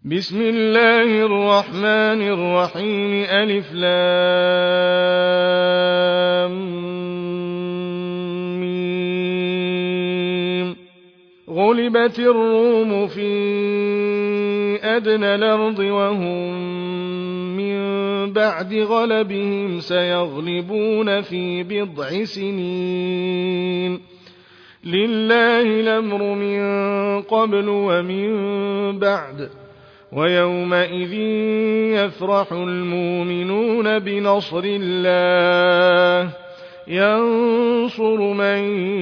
بسم الله الرحمن الرحيم ألف لام ميم. غلبت الروم في أدنى الأرض وهم من بعد غلبهم سيغلبون في بضع سنين. لله الأمر من قبل ومن بعد، ويومئذ يفرح المؤمنون بنصر الله ينصر من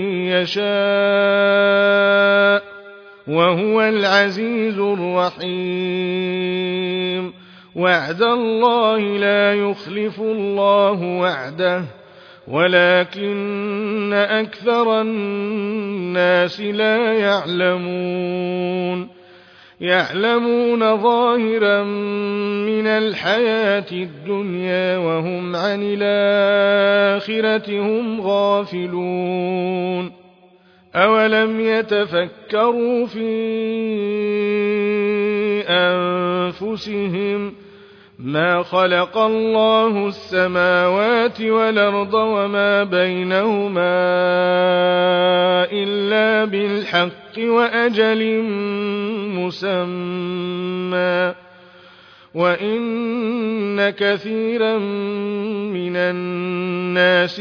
يشاء وهو العزيز الرحيم. وعد الله لا يخلف الله وعده ولكن أكثر الناس لا يعلمون ظاهرا من الحياة الدنيا وهم عن الآخرة هم غافلون. أولم يتفكروا في أنفسهم ما خلق الله السماوات والأرض وما بينهما إلا بالحق وأجل مسمى، وإن كثيرا من الناس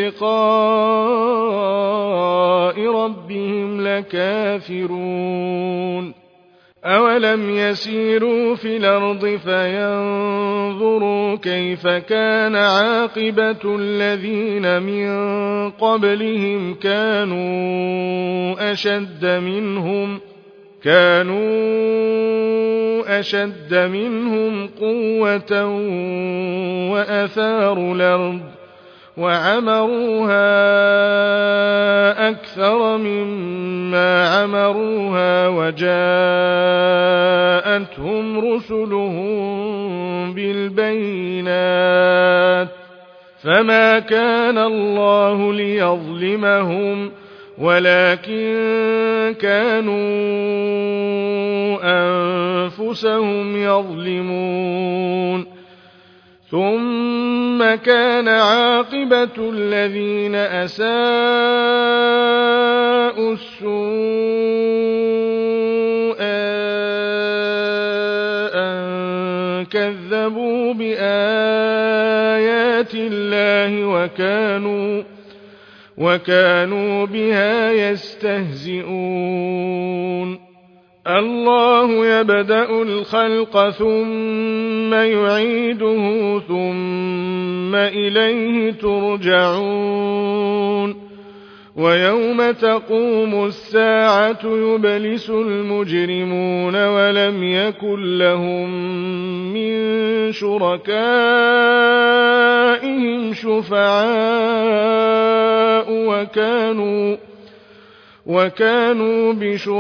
بلقاء ربهم لكافرون. أولم يسيروا في الأرض فينظروا كيف كان عاقبة الذين من قبلهم كانوا أشد منهم قوة وأثاروا الأرض وعمروها أكثر مما عمروها وجاءتهم رسلهم بالبينات فما كان الله ليظلمهم ولكن كانوا أنفسهم يظلمون. ثم كان عاقبة الذين أساءوا السوء أن كذبوا بآيات الله وكانوا بها يستهزئون. الله يبدأ الخلق ثم يعيده ثم إليه ترجعون. ويوم تقوم الساعة يبلس المجرمون ولم يكن لهم من شركائهم شفعاء وكانوا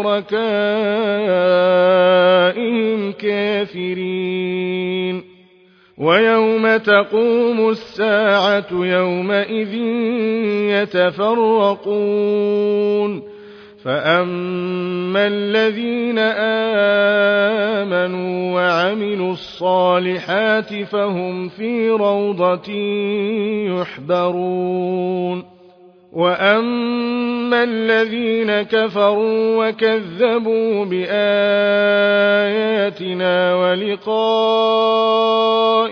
بشركائهم كافرين. ويوم تقوم الساعة يومئذ يتفرقون. فأما الذين آمنوا وعملوا الصالحات فهم في روضة يحبرون. وأما الذين كفروا وكذبوا بآياتنا ولقاء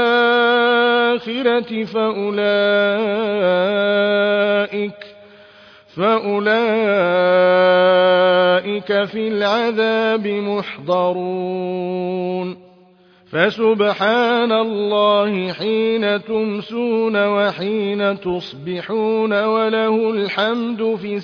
الآخرة فأولئك في العذاب محضرون. فسبحان الله حين تمسون وحين تصبحون وله الحمد في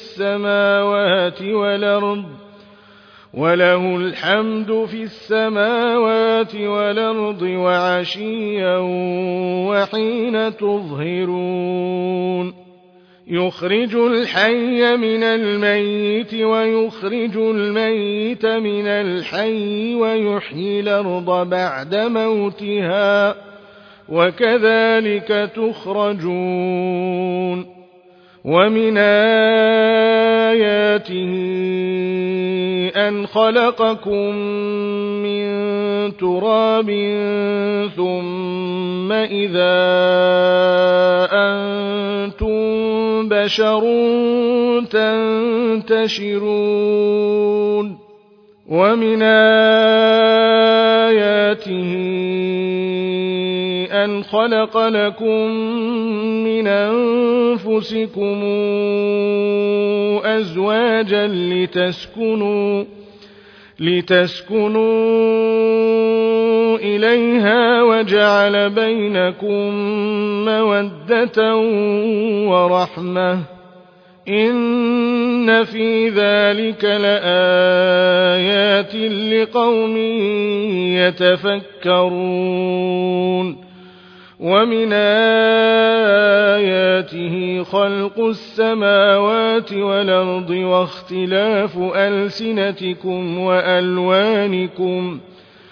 السماوات والأرض وعشيا وحين تظهرون. يخرج الحي من الميت ويخرج الميت من الحي ويحيي الأرض بعد موتها وكذلك تخرجون. ومن آياته أن خلقكم من تراب ثم إذا أنتم بشر تنتشرون ومن آياته أن خلق لكم من أنفسكم أزواجا لتسكنوا إليها وجعل بينكم مودة ورحمة إن في ذلك لآيات لقوم يتفكرون ومن آياته خلق السماوات والأرض واختلاف ألسنتكم وألوانكم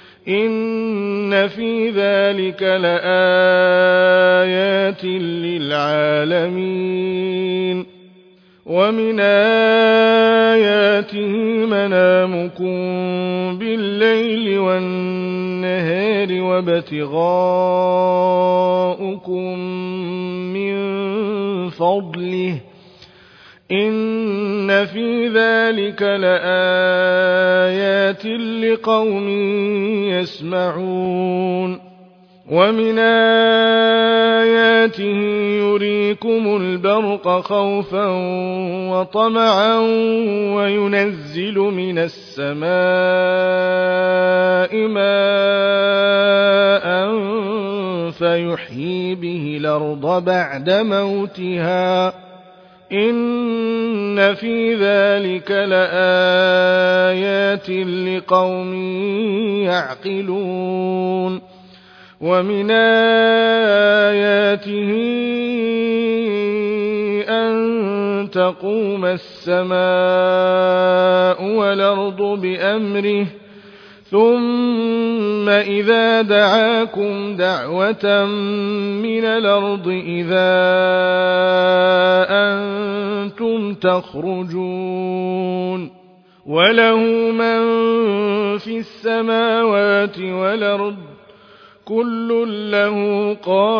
إن في ذلك لآيات للعالمين ومن آياته منامكم بالليل والنهار وابتغاؤكم من فضله إن في ذلك لآيات لقوم يسمعون ومن آياته يريكم البرق خوفا وطمعا وينزل من السماء ماء فيحيي به الأرض بعد موتها إن في ذلك لآيات لقوم يعقلون ومن آياته أن تقوم السماء والأرض بأمره ثم إذا دعاكم دعوة من الأرض إذا أنتم تخرجون وله من في السماوات والأرض كل له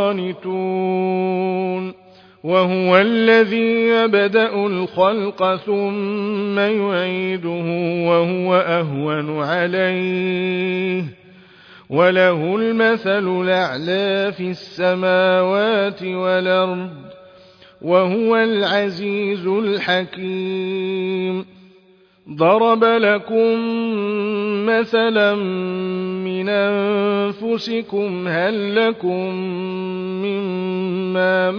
قانتون وهو الذي يبدأ الخلق ثم يعيده وهو أهون عليه وله المثل الأعلى في السماوات والأرض وهو العزيز الحكيم ضرب لكم مثلا من أنفسكم هل لكم مما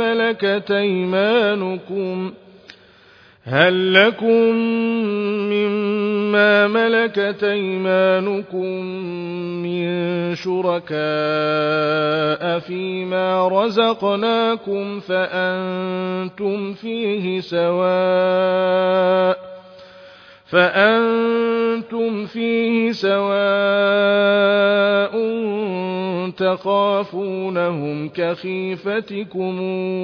ملكت أيمانكم من شركاء فيما رزقناكم فأنتم فيه سواء تخافونهم كخيفتكم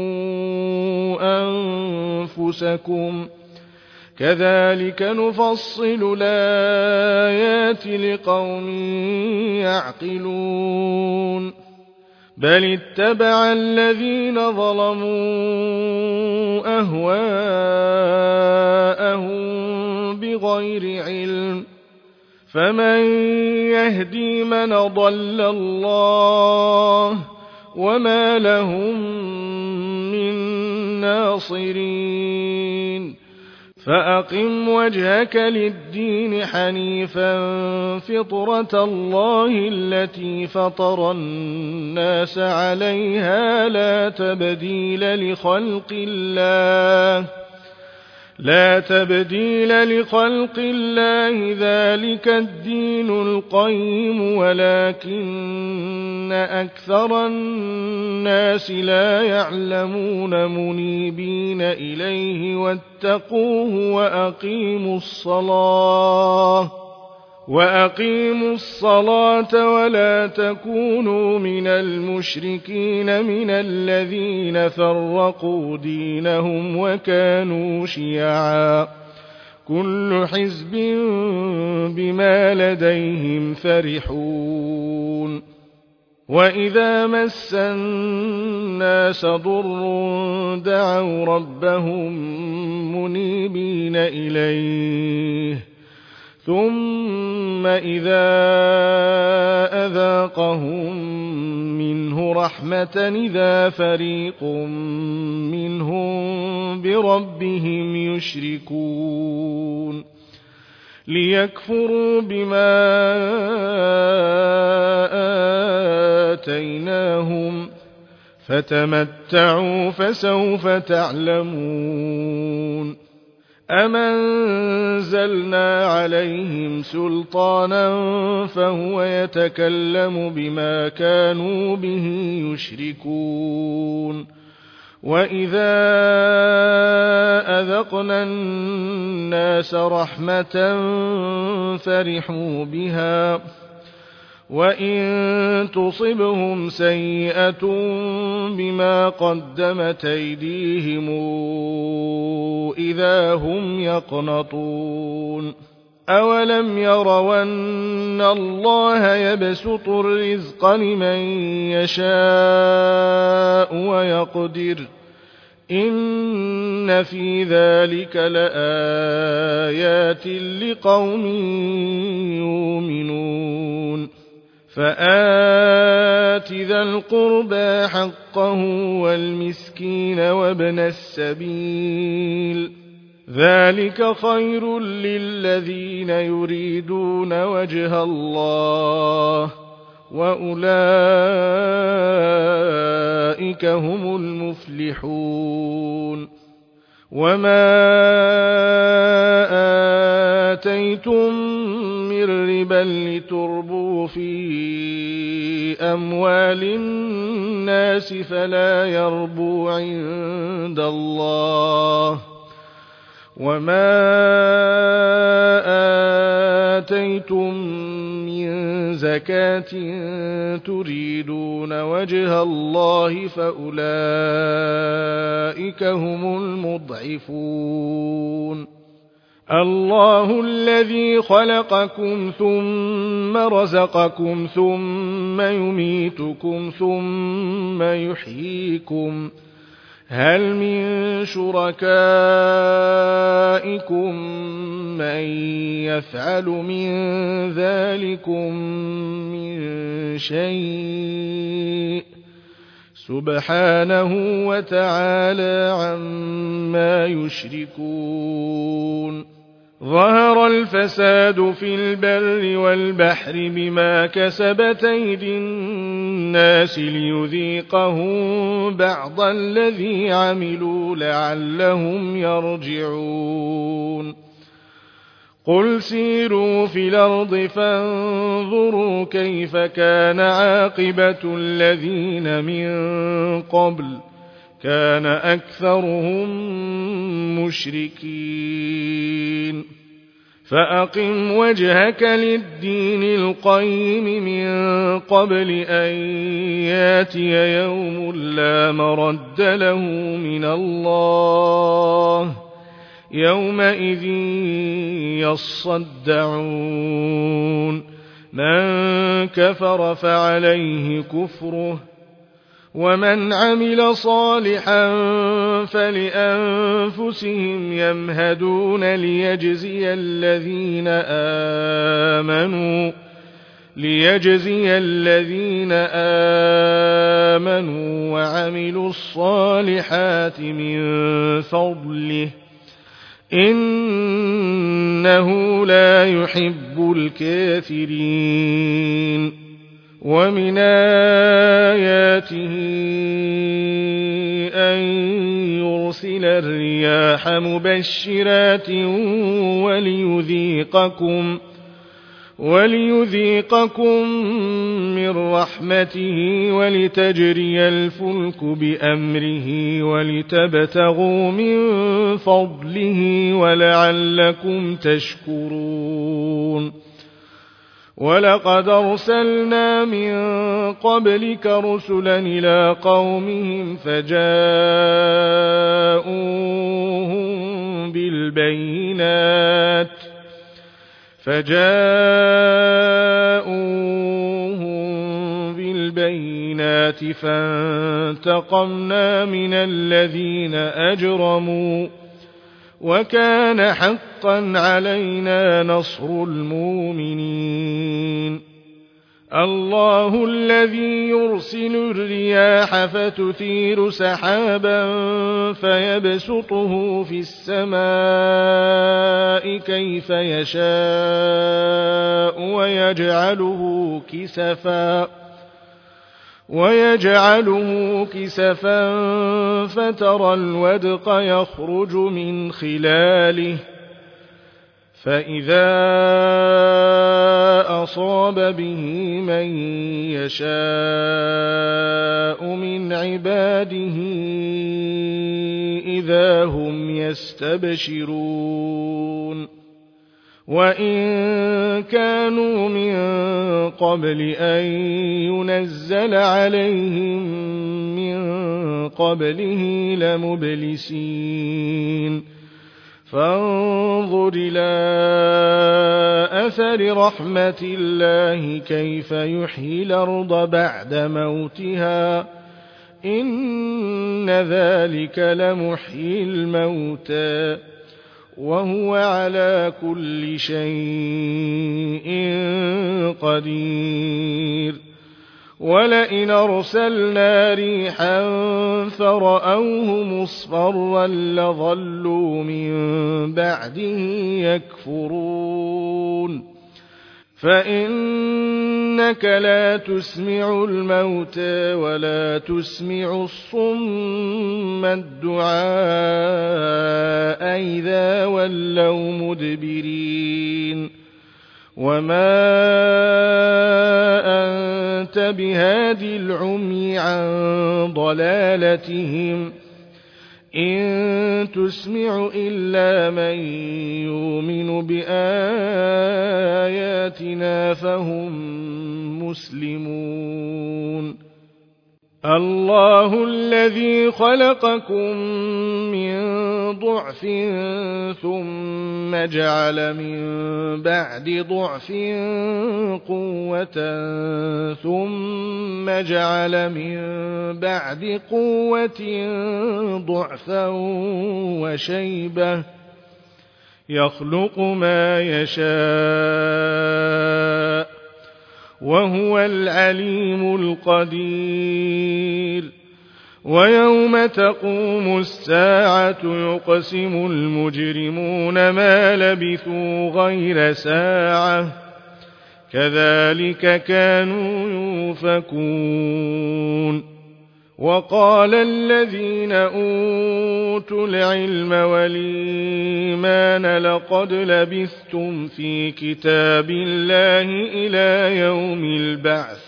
أنفسكم كذلك نفصل الآيات لقوم يعقلون بل اتبع الذين ظلموا أهواءهم بغير علم فمن يهدي من ضل الله وما لهم من ناصرين فأقم وجهك للدين حنيفا فطرة الله التي فطر الناس عليها لا تبديل لخلق الله ذلك الدين القيم ولكن أكثر الناس لا يعلمون منيبين إليه واتقوه وأقيموا الصلاة ولا تكونوا من المشركين من الذين فرقوا دينهم وكانوا شيعا كل حزب بما لديهم فرحون وإذا مس الناس ضر دعوا ربهم منيبين إليه ثم إذا أذاقهم منه رحمة إذا فريق منهم بربهم يشركون ليكفروا بما آتيناهم فتمتعوا فسوف تعلمون أم أنزلنا عليهم سلطانا فهو يتكلم بما كانوا به يشركون وإذا أذقنا الناس رحمة فرحوا بها وإن تصبهم سيئة بما قدمت أيديهم إذا هم يقنطون أولم يروا أن الله يبسط الرزق لمن يشاء ويقدر إن في ذلك لآيات لقوم يؤمنون فآت ذا القربى حقه والمسكين وابن السبيل ذلك خير للذين يريدون وجه الله وأولئك هم المفلحون وما آتيتم من ربا لتربوا في أموال الناس فلا يربو عند الله وما آتيتم من زكاة تريدون وجه الله فأولئك هم المضعفون الله الذي خلقكم ثم رزقكم ثم يميتكم ثم يحييكم هل من شركائكم من يفعل من ذلكم من شيء سبحانه وتعالى عما يشركون ظهر الفساد في البر والبحر بما كسبت أيدي الناس ليذيقهم بعض الذي عملوا لعلهم يرجعون قل سيروا في الأرض فانظروا كيف كان عاقبة الذين من قبل كان أكثرهم مشركين فأقم وجهك للدين القيم من قبل أن ياتي يوم لا مرد له من الله يومئذ يصدعون من كفر فعليه كفره ومن عمل صالحا فلأنفسهم يمهدون ليجزي الذين آمنوا وعملوا الصالحات من فضله إنه لا يحب الكافرين ومن آياته أن يرسل الرياح مبشرات وليذيقكم من رحمته ولتجري الفلك بأمره ولتبتغوا من فضله ولعلكم تشكرون ولقد أرسلنا من قبلك رسلا إلى قومهم فجاءوهم بالبينات فانتقمنا من الذين أجرموا وكان حقا علينا نصر المؤمنين. الله الذي يرسل الرياح فتثير سحابا فيبسطه في السماء كيف يشاء ويجعله كسفا فترى الودق يخرج من خلاله فإذا أصاب به من يشاء من عباده إذا هم يستبشرون. وإن كانوا من قبل أن ينزل عليهم من قبله لمبلسين. فانظر إلى أثر رحمة الله كيف يحيي الأرض بعد موتها إن ذلك لمحيي الموتى وهو على كل شيء قدير. ولئن أرسلنا ريحا فرأوه مصفرا لظلوا من بعده يكفرون. فإنك لا تسمع الموتى ولا تسمع الصم الدعاء إذا ولوا مدبرين. وما أنت بهادي العمي عن ضلالتهم إن تسمع إلا من يؤمن بآياتنا فهم مسلمون. الله الذي خلقكم من ضعف ثم جعل من بعد ضعف قوة ثم جعل من بعد قوة ضعفا وشيبة يخلق ما يشاء وهو العليم القدير. ويوم تقوم الساعة يقسم المجرمون ما لبثوا غير ساعة كذلك كانوا يؤفكون. وقال الذين أوتوا العلم والإيمان لقد لبثتم في كتاب الله إلى يوم البعث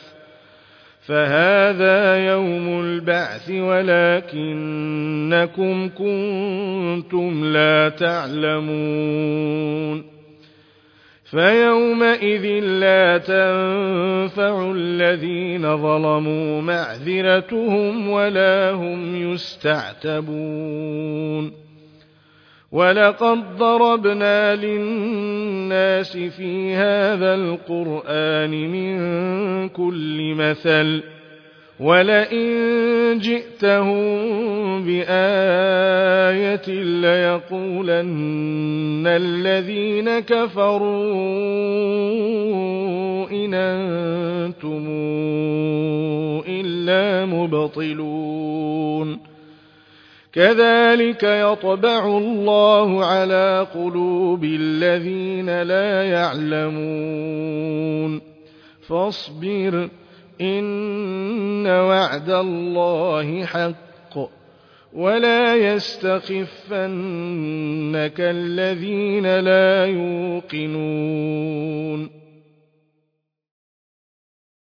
فهذا يوم البعث ولكنكم كنتم لا تعلمون. فيومئذ لا تنفع الذين ظلموا معذرتهم ولا هم يستعتبون. ولقد ضربنا للناس في هذا القرآن من كل مثل ولئن جئتهم بآية ليقولن الذين كفروا إن أنتم إلا مبطلون. كذلك يطبع الله على قلوب الذين لا يعلمون. فاصبر إن وعد الله حق ولا يستخفنك الذين لا يوقنون.